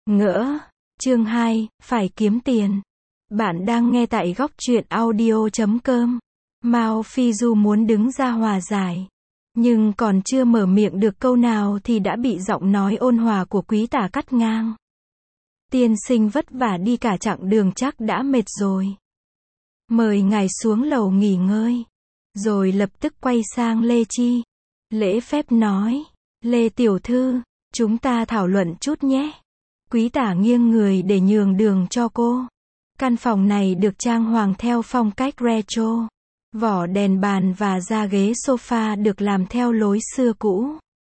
Ngỡ. Chương 2, phải kiếm tiền. Bạn đang nghe tại góc truyện audio.com. Mao Phi Du muốn đứng ra hòa giải. Nhưng còn chưa mở miệng được câu nào thì đã bị giọng nói ôn hòa của quý tả cắt ngang. Tiên sinh vất vả đi cả chặng đường chắc đã mệt rồi. Mời ngài xuống lầu nghỉ ngơi. Rồi lập tức quay sang Lê Chi. Lễ phép nói. Lê tiểu thư, chúng ta thảo luận chút nhé. Quý tả nghiêng người để nhường đường cho cô. Căn phòng này được trang hoàng theo phong cách retro. Vỏ đèn bàn và da ghế sofa được làm theo lối xưa cũ.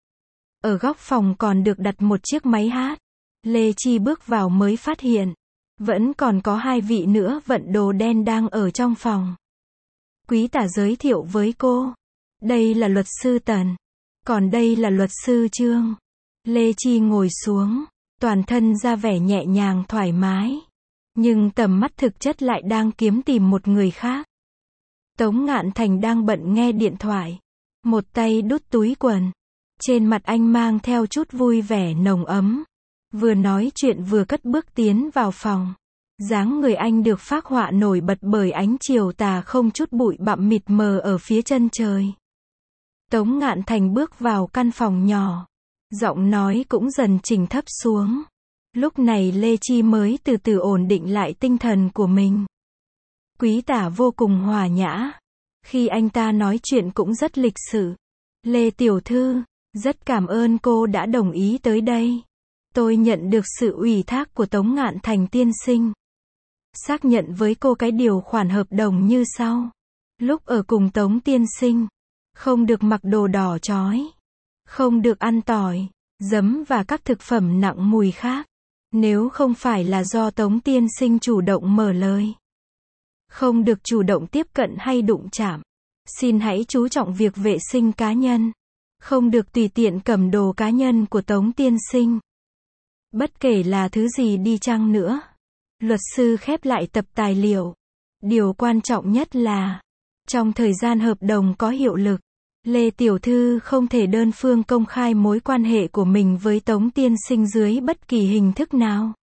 Ở góc phòng còn được đặt một chiếc máy hát. Lê Chi bước vào mới phát hiện. Vẫn còn có hai vị nữa vận đồ đen đang ở trong phòng. Quý tả giới thiệu với cô. Đây là luật sư Tần. Còn đây là luật sư Trương. Lê Chi ngồi xuống. Toàn thân ra vẻ nhẹ nhàng thoải mái. Nhưng tầm mắt thực chất lại đang kiếm tìm một người khác. Tống Ngạn Thành đang bận nghe điện thoại. Một tay đút túi quần. Trên mặt anh mang theo chút vui vẻ nồng ấm. Vừa nói chuyện vừa cất bước tiến vào phòng. Dáng người anh được phác họa nổi bật bởi ánh chiều tà không chút bụi bặm mịt mờ ở phía chân trời. Tống Ngạn Thành bước vào căn phòng nhỏ. Giọng nói cũng dần chỉnh thấp xuống. Lúc này Lê Chi mới từ từ ổn định lại tinh thần của mình. Quý tả vô cùng hòa nhã. Khi anh ta nói chuyện cũng rất lịch sự. Lê tiểu thư, rất cảm ơn cô đã đồng ý tới đây. Tôi nhận được sự ủy thác của Tống Ngạn Thành tiên sinh. Xác nhận với cô cái điều khoản hợp đồng như sau. Lúc ở cùng Tống tiên sinh, không được mặc đồ đỏ chói. Không được ăn tỏi, giấm và các thực phẩm nặng mùi khác. Nếu không phải là do Tống tiên sinh chủ động mở lời. Không được chủ động tiếp cận hay đụng chạm. Xin hãy chú trọng việc vệ sinh cá nhân. Không được tùy tiện cầm đồ cá nhân của Tống tiên sinh. Bất kể là thứ gì đi chăng nữa. Luật sư khép lại tập tài liệu. Điều quan trọng nhất là, trong thời gian hợp đồng có hiệu lực, Lê tiểu thư không thể đơn phương công khai mối quan hệ của mình với Tống tiên sinh dưới bất kỳ hình thức nào.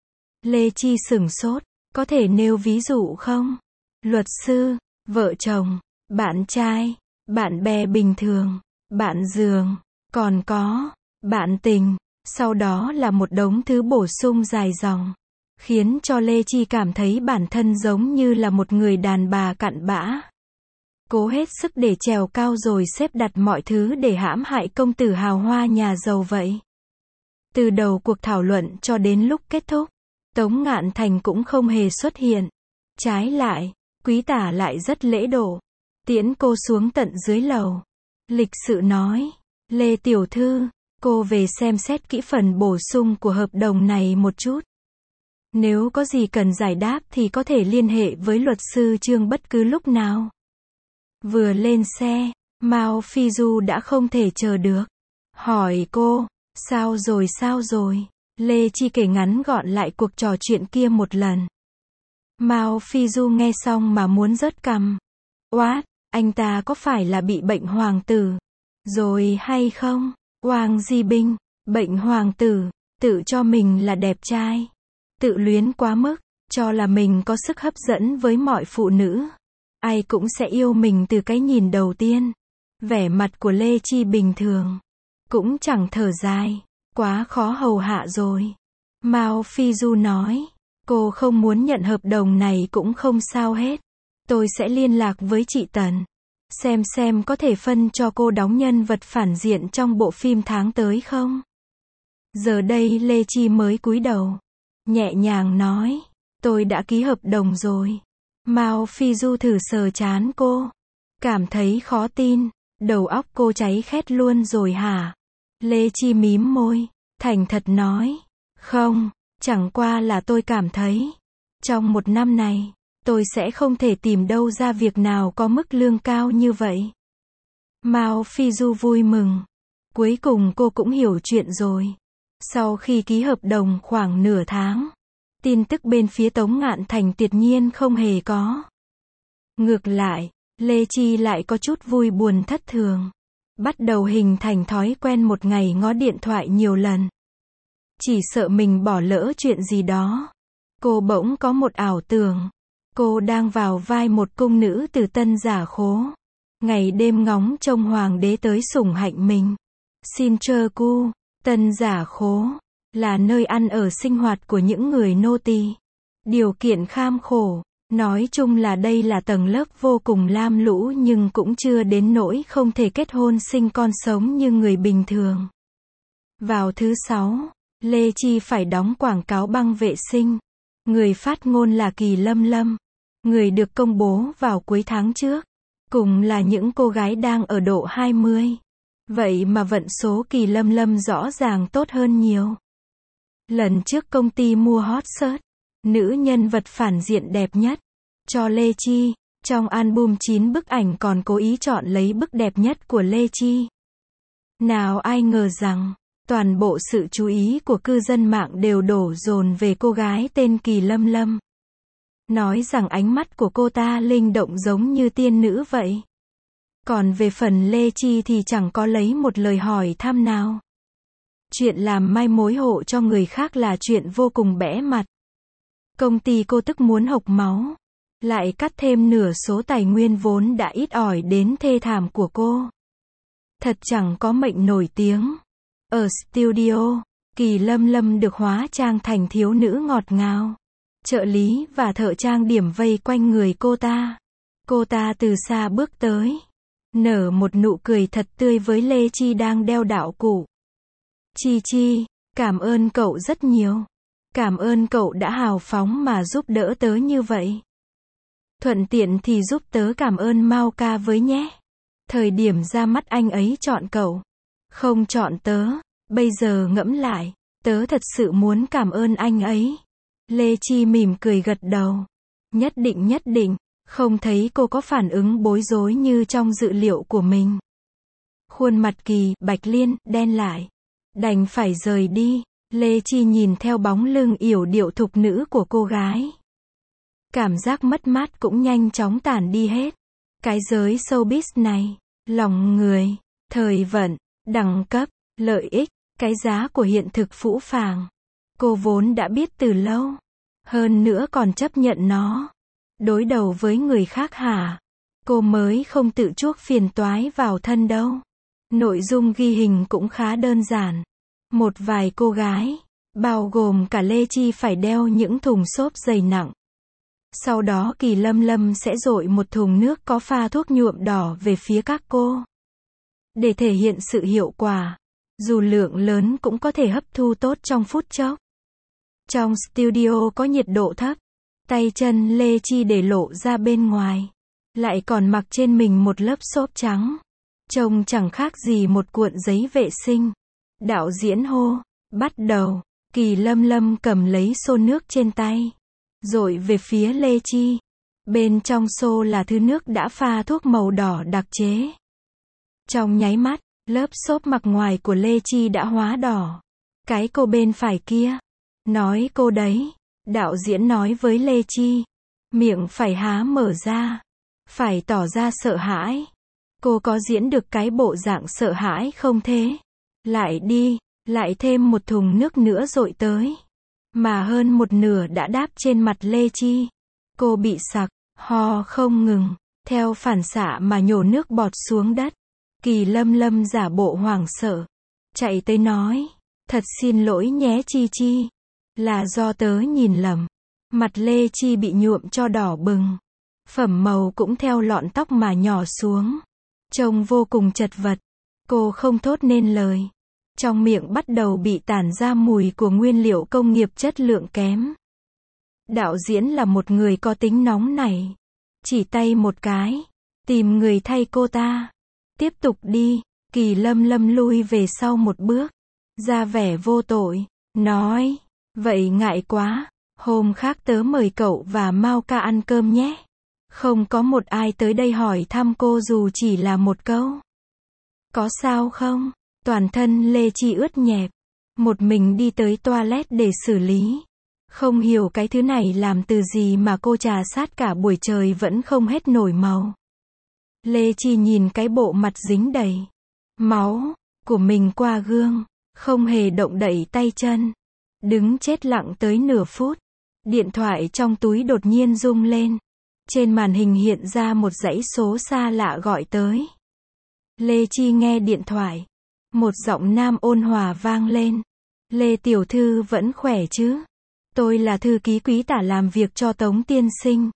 Lê Chi sửng sốt, có thể nêu ví dụ không? Luật sư, vợ chồng, bạn trai, bạn bè bình thường, bạn giường, còn có, bạn tình, sau đó là một đống thứ bổ sung dài dòng, khiến cho Lê Chi cảm thấy bản thân giống như là một người đàn bà cặn bã. Cố hết sức để trèo cao rồi xếp đặt mọi thứ để hãm hại công tử hào hoa nhà giàu vậy. Từ đầu cuộc thảo luận cho đến lúc kết thúc, Tống Ngạn Thành cũng không hề xuất hiện. Trái lại, quý tả lại rất lễ độ. Tiễn cô xuống tận dưới lầu. Lịch sự nói, Lê tiểu thư, cô về xem xét kỹ phần bổ sung của hợp đồng này một chút. Nếu có gì cần giải đáp thì có thể liên hệ với luật sư Trương bất cứ lúc nào. Vừa lên xe, Mao Phi Du đã không thể chờ được. Hỏi cô, sao rồi? Lê Chi kể ngắn gọn lại cuộc trò chuyện kia một lần. Mao Phi Du nghe xong mà muốn rớt cằm. Oát, anh ta có phải là bị bệnh hoàng tử rồi hay không? Hoàng Di Binh, bệnh hoàng tử, tự cho mình là đẹp trai. Tự luyến quá mức, cho là mình có sức hấp dẫn với mọi phụ nữ. Ai cũng sẽ yêu mình từ cái nhìn đầu tiên. Vẻ mặt của Lê Chi bình thường. Cũng chẳng thở dài. Quá khó hầu hạ rồi. Mao Phi Du nói. Cô không muốn nhận hợp đồng này cũng không sao hết. Tôi sẽ liên lạc với chị Tần. Xem có thể phân cho cô đóng nhân vật phản diện trong bộ phim tháng tới không? Giờ đây Lê Chi mới cúi đầu. Nhẹ nhàng nói. Tôi đã ký hợp đồng rồi. Mao Phi Du thử sờ trán cô. Cảm thấy khó tin. Đầu óc cô cháy khét luôn rồi hả? Lê Chi mím môi. Thành thật nói. Không, chẳng qua là tôi cảm thấy. Trong một năm này, tôi sẽ không thể tìm đâu ra việc nào có mức lương cao như vậy. Mao Phi Du vui mừng. Cuối cùng cô cũng hiểu chuyện rồi. Sau khi ký hợp đồng khoảng nửa tháng, tin tức bên phía Tống Ngạn Thành tuyệt nhiên không hề có. Ngược lại, Lê Chi lại có chút vui buồn thất thường. Bắt đầu hình thành thói quen một ngày ngó điện thoại nhiều lần. Chỉ sợ mình bỏ lỡ chuyện gì đó. Cô bỗng có một ảo tưởng. Cô đang vào vai một cung nữ từ Tân Giả Khố. Ngày đêm ngóng trông hoàng đế tới sủng hạnh mình. Sinterku, Tân Giả Khố, là nơi ăn ở sinh hoạt của những người nô tỳ. Điều kiện kham khổ. Nói chung là đây là tầng lớp vô cùng lam lũ nhưng cũng chưa đến nỗi không thể kết hôn sinh con sống như người bình thường. Vào thứ 6, Lê Chi phải đóng quảng cáo băng vệ sinh. Người phát ngôn là Kỳ Lâm Lâm. Người được công bố vào cuối tháng trước. Cùng là những cô gái đang ở độ 20. Vậy mà vận số Kỳ Lâm Lâm rõ ràng tốt hơn nhiều. Lần trước công ty mua hot search, nữ nhân vật phản diện đẹp nhất, cho Lê Chi. Trong album 9 bức ảnh còn cố ý chọn lấy bức đẹp nhất của Lê Chi. Nào ai ngờ rằng, toàn bộ sự chú ý của cư dân mạng đều đổ dồn về cô gái tên Kỳ Lâm Lâm. Nói rằng ánh mắt của cô ta linh động giống như tiên nữ vậy. Còn về phần Lê Chi thì chẳng có lấy một lời hỏi thăm nào. Chuyện làm mai mối hộ cho người khác là chuyện vô cùng bẽ mặt. Công ty cô tức muốn hộc máu. Lại cắt thêm nửa số tài nguyên vốn đã ít ỏi đến thê thảm của cô. Thật chẳng có mệnh nổi tiếng. Ở studio, Kỳ Lâm Lâm được hóa trang thành thiếu nữ ngọt ngào. Trợ lý và thợ trang điểm vây quanh người cô ta. Cô ta từ xa bước tới. Nở một nụ cười thật tươi với Lê Chi đang đeo đạo cụ. Chi Chi, cảm ơn cậu rất nhiều. Cảm ơn cậu đã hào phóng mà giúp đỡ tớ như vậy. Thuận tiện thì giúp tớ cảm ơn Mao ca với nhé. Thời điểm ra mắt anh ấy chọn cậu. Không chọn tớ. Bây giờ ngẫm lại, tớ thật sự muốn cảm ơn anh ấy. Lê Chi mỉm cười gật đầu. Nhất định, không thấy cô có phản ứng bối rối như trong dự liệu của mình. Khuôn mặt Kỳ, Bạch Liên, đen lại. Đành phải rời đi. Lê Chi nhìn theo bóng lưng yểu điệu thục nữ của cô gái. Cảm giác mất mát cũng nhanh chóng tản đi hết. Cái giới showbiz này, lòng người, thời vận, đẳng cấp, lợi ích, cái giá của hiện thực phũ phàng. Cô vốn đã biết từ lâu. Hơn nữa còn chấp nhận nó. Đối đầu với người khác hả? Cô mới không tự chuốc phiền toái vào thân đâu. Nội dung ghi hình cũng khá đơn giản. Một vài cô gái, bao gồm cả Lê Chi phải đeo những thùng xốp dày nặng. Sau đó Kỳ Lâm Lâm sẽ dội một thùng nước có pha thuốc nhuộm đỏ về phía các cô. Để thể hiện sự hiệu quả, dù lượng lớn cũng có thể hấp thu tốt trong phút chốc. Trong studio có nhiệt độ thấp, tay chân Lê Chi để lộ ra bên ngoài. Lại còn mặc trên mình một lớp xốp trắng. Trông chẳng khác gì một cuộn giấy vệ sinh. Đạo diễn hô, bắt đầu. Kỳ Lâm Lâm cầm lấy xô nước trên tay. Dội về phía Lê Chi. Bên trong xô là thứ nước đã pha thuốc màu đỏ đặc chế. Trong nháy mắt, lớp xốp mặc ngoài của Lê Chi đã hóa đỏ. Cái cô bên phải kia. Nói cô đấy. Đạo diễn nói với Lê Chi. Miệng phải há mở ra. Phải tỏ ra sợ hãi. Cô có diễn được cái bộ dạng sợ hãi không thế? Lại đi, lại thêm một thùng nước nữa dội tới. Mà hơn một nửa đã đáp trên mặt Lê Chi. Cô bị sặc, ho không ngừng, theo phản xạ mà nhổ nước bọt xuống đất. Kỳ Lâm Lâm giả bộ hoảng sợ. Chạy tới nói, thật xin lỗi nhé Chi Chi. Là do tớ nhìn lầm. Mặt Lê Chi bị nhuộm cho đỏ bừng. Phẩm màu cũng theo lọn tóc mà nhỏ xuống. Trông vô cùng chật vật. Cô không thốt nên lời. Trong miệng bắt đầu bị tản ra mùi của nguyên liệu công nghiệp chất lượng kém. Đạo diễn là một người có tính nóng nảy. Chỉ tay một cái. Tìm người thay cô ta. Tiếp tục đi. Kỳ Lâm Lâm lui về sau một bước. Ra vẻ vô tội. Nói. Vậy ngại quá. Hôm khác tớ mời cậu và Mao ca ăn cơm nhé. Không có một ai tới đây hỏi thăm cô dù chỉ là một câu. Có sao không? Toàn thân Lê Chi ướt nhẹp. Một mình đi tới toilet để xử lý. Không hiểu cái thứ này làm từ gì mà cô trà sát cả buổi trời vẫn không hết nổi màu. Lê Chi nhìn cái bộ mặt dính đầy máu của mình qua gương. Không hề động đậy tay chân. Đứng chết lặng tới nửa phút. Điện thoại trong túi đột nhiên rung lên. Trên màn hình hiện ra một dãy số xa lạ gọi tới. Lê Chi nghe điện thoại. Một giọng nam ôn hòa vang lên. Lê tiểu thư vẫn khỏe chứ? Tôi là thư ký Quý Tả làm việc cho Tống tiên sinh.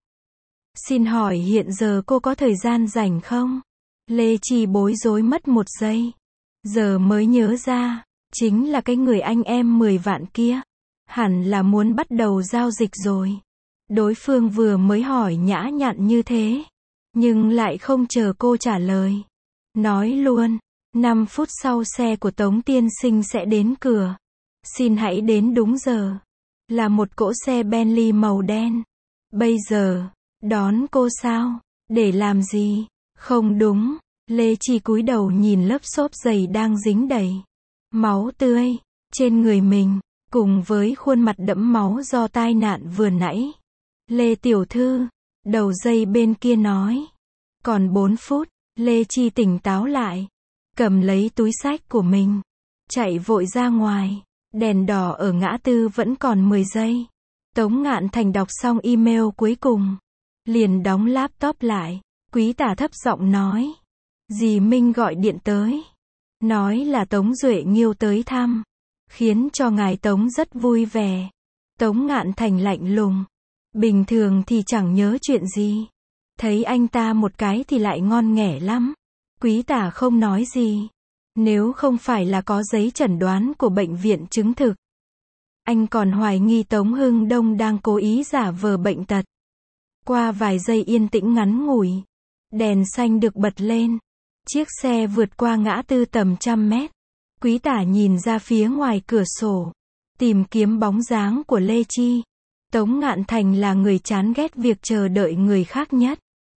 Xin hỏi hiện giờ cô có thời gian rảnh không? Lê Chi bối rối mất một giây. Giờ mới nhớ ra, chính là cái người anh em 10 vạn kia. Hẳn là muốn bắt đầu giao dịch rồi. Đối phương vừa mới hỏi nhã nhặn như thế, nhưng lại không chờ cô trả lời. Nói luôn, 5 phút sau xe của Tống tiên sinh sẽ đến cửa. Xin hãy đến đúng giờ. Là một cỗ xe Bentley màu đen. Bây giờ, đón cô sao? Để làm gì? Không đúng. Lê Chi cúi đầu nhìn lớp xốp giày đang dính đầy máu tươi trên người mình, cùng với khuôn mặt đẫm máu do tai nạn vừa nãy. Lê tiểu thư, đầu dây bên kia nói. Còn 4 phút, Lê Chi tỉnh táo lại, cầm lấy túi xách của mình, chạy vội ra ngoài. Đèn đỏ ở ngã tư vẫn còn 10 giây. Tống Ngạn Thành đọc xong email cuối cùng, liền đóng laptop lại. Quý Tả thấp giọng nói. Dì Minh gọi điện tới. Nói là Tống Duệ Nghiêu tới thăm. Khiến cho ngài Tống rất vui vẻ. Tống Ngạn Thành lạnh lùng. Bình thường thì chẳng nhớ chuyện gì. Thấy anh ta một cái thì lại ngon nghẻ lắm. Quý Tả không nói gì. Nếu không phải là có giấy chẩn đoán của bệnh viện chứng thực, anh còn hoài nghi Tống Hưng Đông đang cố ý giả vờ bệnh tật. Qua vài giây yên tĩnh ngắn ngủi, đèn xanh được bật lên. Chiếc xe vượt qua ngã tư tầm 100 mét. Quý Tả nhìn ra phía ngoài cửa sổ, tìm kiếm bóng dáng của Lê Chi. Tống Ngạn Thành là người chán ghét việc chờ đợi người khác nhất.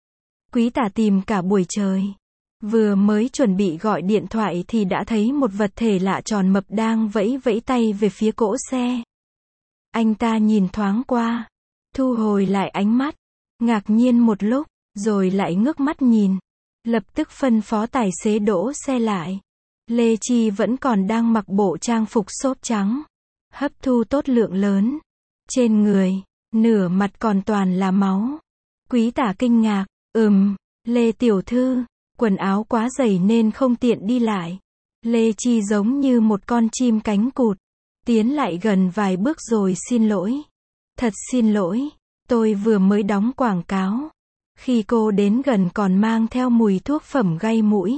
Quý Tả tìm cả buổi trời. Vừa mới chuẩn bị gọi điện thoại thì đã thấy một vật thể lạ tròn mập đang vẫy vẫy tay về phía cỗ xe. Anh ta nhìn thoáng qua, thu hồi lại ánh mắt, ngạc nhiên một lúc, rồi lại ngước mắt nhìn. Lập tức phân phó tài xế đỗ xe lại. Lê Chi vẫn còn đang mặc bộ trang phục xốp trắng, hấp thu tốt lượng lớn. Trên người, nửa mặt còn toàn là máu. Quý Tả kinh ngạc, Lê tiểu thư, quần áo quá dày nên không tiện đi lại. Lê Chi giống như một con chim cánh cụt, tiến lại gần vài bước rồi xin lỗi. Thật xin lỗi, tôi vừa mới đóng quảng cáo. Khi cô đến gần còn mang theo mùi thuốc phẩm gây mũi.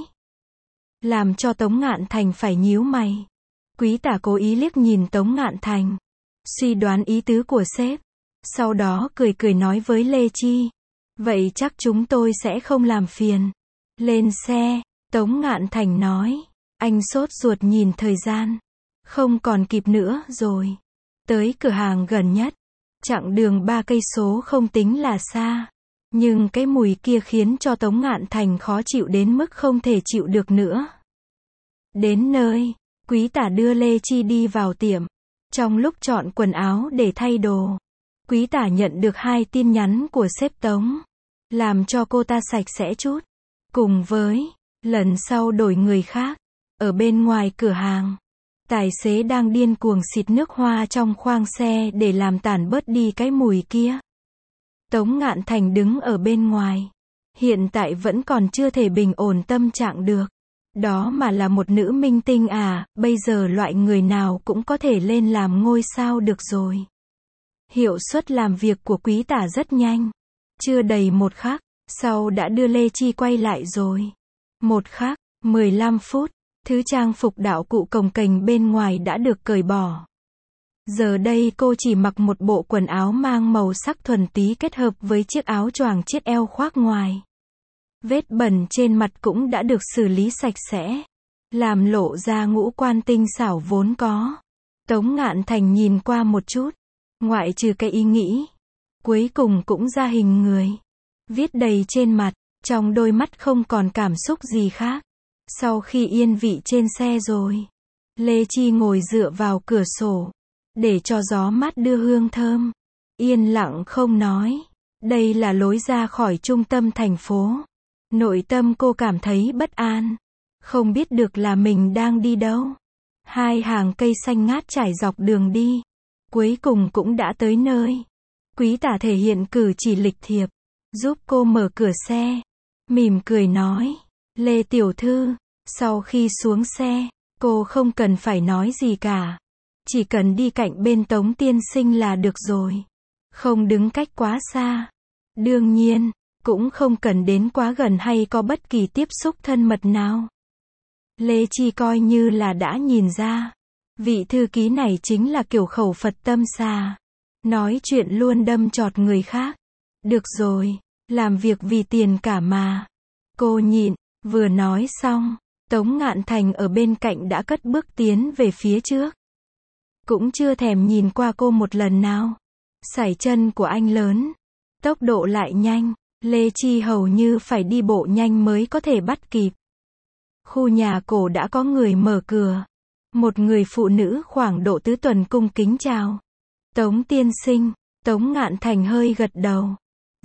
Làm cho Tống Ngạn Thành phải nhíu mày. Quý Tả cố ý liếc nhìn Tống Ngạn Thành, suy đoán ý tứ của sếp. Sau đó cười cười nói với Lê Chi. Vậy chắc chúng tôi sẽ không làm phiền. Lên xe, Tống Ngạn Thành nói. Anh sốt ruột nhìn thời gian. Không còn kịp nữa rồi. Tới cửa hàng gần nhất. Chặng đường 3 cây số không tính là xa. Nhưng cái mùi kia khiến cho Tống Ngạn Thành khó chịu đến mức không thể chịu được nữa. Đến nơi, Quý Tả đưa Lê Chi đi vào tiệm. Trong lúc chọn quần áo để thay đồ, Quý Tả nhận được 2 tin nhắn của sếp Tống. Làm cho cô ta sạch sẽ chút. Cùng với, lần sau đổi người khác. Ở bên ngoài cửa hàng, tài xế đang điên cuồng xịt nước hoa trong khoang xe để làm tản bớt đi cái mùi kia. Tống Ngạn Thành đứng ở bên ngoài. Hiện tại vẫn còn chưa thể bình ổn tâm trạng được. Đó mà là một nữ minh tinh à, bây giờ loại người nào cũng có thể lên làm ngôi sao được rồi. Hiệu suất làm việc của Quý Tả rất nhanh. Chưa đầy một khắc, sau đã đưa Lê Chi quay lại rồi. Một khắc, 15 phút, thứ trang phục đạo cụ cồng kềnh bên ngoài đã được cởi bỏ. Giờ đây cô chỉ mặc một bộ quần áo mang màu sắc thuần túy kết hợp với chiếc áo choàng chiết eo khoác ngoài. Vết bẩn trên mặt cũng đã được xử lý sạch sẽ, làm lộ ra ngũ quan tinh xảo vốn có. Tống Ngạn Thành nhìn qua một chút, ngoại trừ cái ý nghĩ, cuối cùng cũng ra hình người. Viết đầy trên mặt, trong đôi mắt không còn cảm xúc gì khác. Sau khi yên vị trên xe rồi, Lê Chi ngồi dựa vào cửa sổ, để cho gió mát đưa hương thơm. Yên lặng không nói. Đây là lối ra khỏi trung tâm thành phố. Nội tâm cô cảm thấy bất an. Không biết được là mình đang đi đâu. 2 hàng cây xanh ngát trải dọc đường đi. cuối cùng cũng đã tới nơi. Quý tả thể hiện cử chỉ lịch thiệp, giúp cô mở cửa xe, mỉm cười nói, Lê tiểu thư. Sau khi xuống xe, cô không cần phải nói gì cả. Chỉ cần đi cạnh bên Tống tiên sinh là được rồi. Không đứng cách quá xa. Đương nhiên, cũng không cần đến quá gần hay có bất kỳ tiếp xúc thân mật nào. Lê Chi coi như là đã nhìn ra. Vị thư ký này chính là kiểu khẩu Phật tâm xà. Nói chuyện luôn đâm chọt người khác. Được rồi, làm việc vì tiền cả mà. Cô nhịn, vừa nói xong, Tống Ngạn Thành ở bên cạnh đã cất bước tiến về phía trước. Cũng chưa thèm nhìn qua cô một lần nào. Sải chân của anh lớn, tốc độ lại nhanh, Lê Chi hầu như phải đi bộ nhanh mới có thể bắt kịp. Khu nhà cổ đã có người mở cửa. Một người phụ nữ khoảng độ tứ tuần cung kính chào. Tống tiên sinh. Tống Ngạn Thành hơi gật đầu.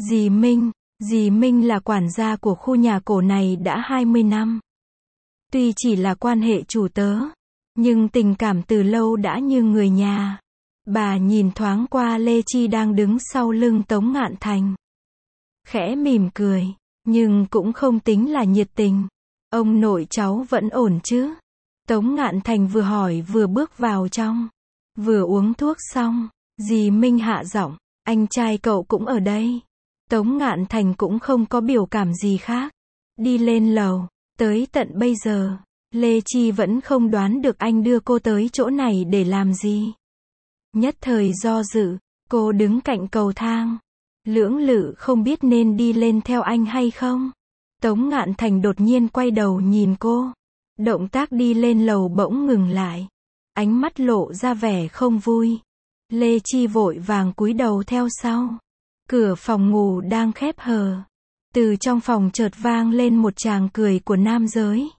Dì Minh là quản gia của khu nhà cổ này đã 20 năm. Tuy chỉ là quan hệ chủ tớ, nhưng tình cảm từ lâu đã như người nhà. Bà nhìn thoáng qua Lê Chi đang đứng sau lưng Tống Ngạn Thành. Khẽ mỉm cười, nhưng cũng không tính là nhiệt tình. Ông nội cháu vẫn ổn chứ? Tống Ngạn Thành vừa hỏi vừa bước vào trong. Vừa uống thuốc xong, dì Minh hạ giọng, anh trai cậu cũng ở đây. Tống Ngạn Thành cũng không có biểu cảm gì khác. Đi lên lầu, tới tận bây giờ, Lê Chi vẫn không đoán được anh đưa cô tới chỗ này để làm gì. Nhất thời do dự, cô đứng cạnh cầu thang. Lưỡng lự không biết nên đi lên theo anh hay không. Tống Ngạn Thành đột nhiên quay đầu nhìn cô. Động tác đi lên lầu bỗng ngừng lại. Ánh mắt lộ ra vẻ không vui. Lê Chi vội vàng cúi đầu theo sau. Cửa phòng ngủ đang khép hờ. Từ trong phòng chợt vang lên một tràng cười của nam giới.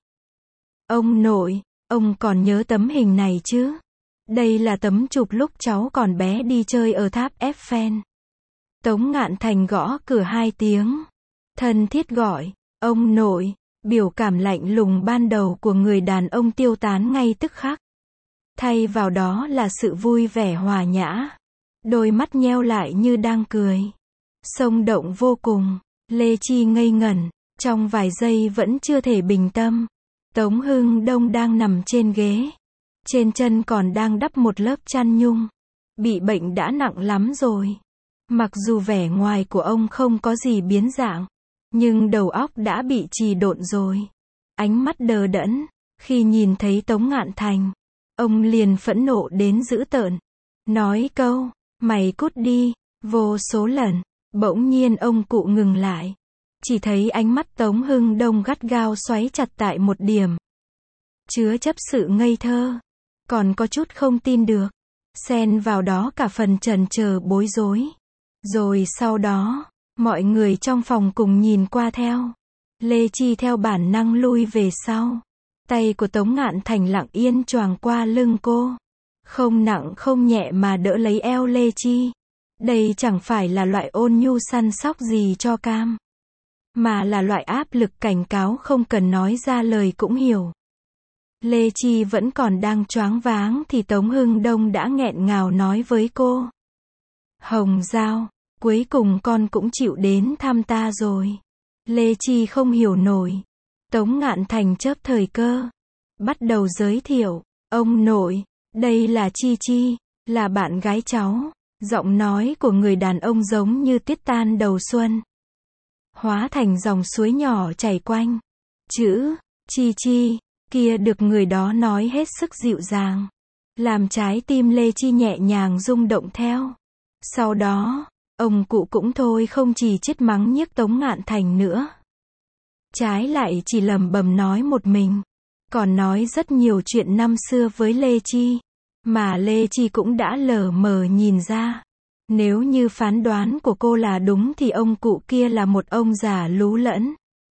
Ông nội, ông còn nhớ tấm hình này chứ? Đây là tấm chụp lúc cháu còn bé đi chơi ở tháp Eiffel. Tống Ngạn Thành gõ cửa 2 tiếng. Thân thiết gọi, ông nội. Biểu cảm lạnh lùng ban đầu của người đàn ông tiêu tán ngay tức khắc. Thay vào đó là sự vui vẻ hòa nhã. Đôi mắt nheo lại như đang cười. Xông động vô cùng. Lê Chi ngây ngẩn, trong vài giây vẫn chưa thể bình tâm. Tống Hưng Đông đang nằm trên ghế. Trên chân còn đang đắp một lớp chăn nhung. Bị bệnh đã nặng lắm rồi. Mặc dù vẻ ngoài của ông không có gì biến dạng, nhưng đầu óc đã bị trì độn rồi. Ánh mắt đờ đẫn. Khi nhìn thấy Tống Ngạn Thành, ông liền phẫn nộ đến dữ tợn. Nói câu, mày cút đi, vô số lần. Bỗng nhiên ông cụ ngừng lại. Chỉ thấy ánh mắt Tống Hưng Đông gắt gao xoáy chặt tại một điểm. Chứa chấp sự ngây thơ. Còn có chút không tin được. Xen vào đó cả phần chần chờ bối rối. Rồi sau đó, mọi người trong phòng cùng nhìn qua theo. Lê Chi theo bản năng lui về sau. Tay của Tống Ngạn Thành lặng yên choàng qua lưng cô. Không nặng không nhẹ mà đỡ lấy eo Lê Chi. Đây chẳng phải là loại ôn nhu săn sóc gì cho cam, mà là loại áp lực cảnh cáo không cần nói ra lời cũng hiểu. Lê Chi vẫn còn đang choáng váng thì Tống Hưng Đông đã nghẹn ngào nói với cô. Hồng Giao, cuối cùng con cũng chịu đến thăm ta rồi. Lê Chi không hiểu nổi. Tống Ngạn Thành chớp thời cơ. Bắt đầu giới thiệu. Ông nội, đây là Chi Chi, là bạn gái cháu. Giọng nói của người đàn ông giống như tiết tan đầu xuân. Hóa thành dòng suối nhỏ chảy quanh. Chữ, Chi Chi, kia được người đó nói hết sức dịu dàng. Làm trái tim Lê Chi nhẹ nhàng rung động theo. Sau đó, ông cụ cũng thôi không chỉ trách mắng nhiếc Tống Ngạn Thành nữa. Trái lại chỉ lẩm bẩm nói một mình. Còn nói rất nhiều chuyện năm xưa với Lê Chi. Mà Lê Chi cũng đã lờ mờ nhìn ra. Nếu như phán đoán của cô là đúng thì ông cụ kia là một ông già lú lẫn.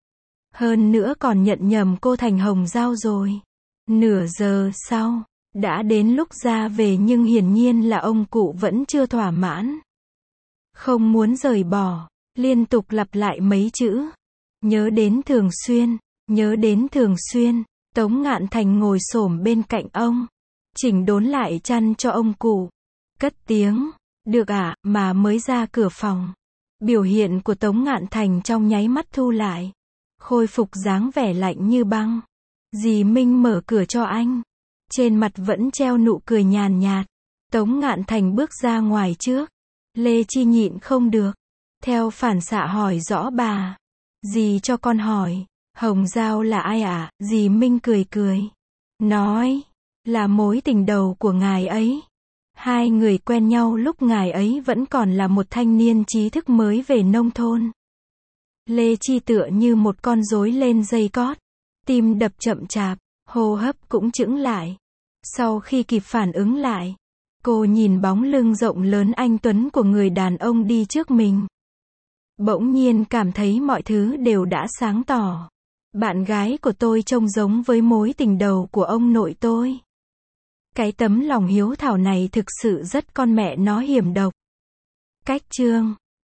Hơn nữa còn nhận nhầm cô thành Hồng Giao rồi. Nửa giờ sau, đã đến lúc ra về nhưng hiển nhiên là ông cụ vẫn chưa thỏa mãn. Không muốn rời bỏ, liên tục lặp lại mấy chữ. Nhớ đến thường xuyên, nhớ đến thường xuyên. Tống Ngạn Thành ngồi xổm bên cạnh ông, chỉnh đốn lại chăn cho ông cụ. Cất tiếng, được ạ, mà mới ra cửa phòng. Biểu hiện của Tống Ngạn Thành trong nháy mắt thu lại. Khôi phục dáng vẻ lạnh như băng. Dì Minh mở cửa cho anh. Trên mặt vẫn treo nụ cười nhàn nhạt. Tống Ngạn Thành bước ra ngoài trước. Lê Chi nhịn không được. Theo phản xạ hỏi rõ bà. Dì cho con hỏi. Hồng Giao là ai ạ? Dì Minh cười cười. Nói. Là mối tình đầu của ngài ấy. Hai người quen nhau lúc ngài ấy vẫn còn là một thanh niên trí thức mới về nông thôn. Lê Chi tựa như một con rối lên dây cót. Tim đập chậm chạp, hô hấp cũng chững lại. Sau khi kịp phản ứng lại, cô nhìn bóng lưng rộng lớn anh tuấn của người đàn ông đi trước mình. Bỗng nhiên cảm thấy mọi thứ đều đã sáng tỏ. Bạn gái của tôi trông giống với mối tình đầu của ông nội tôi. Cái tấm lòng hiếu thảo này thực sự rất con mẹ nó hiểm độc. Cách chương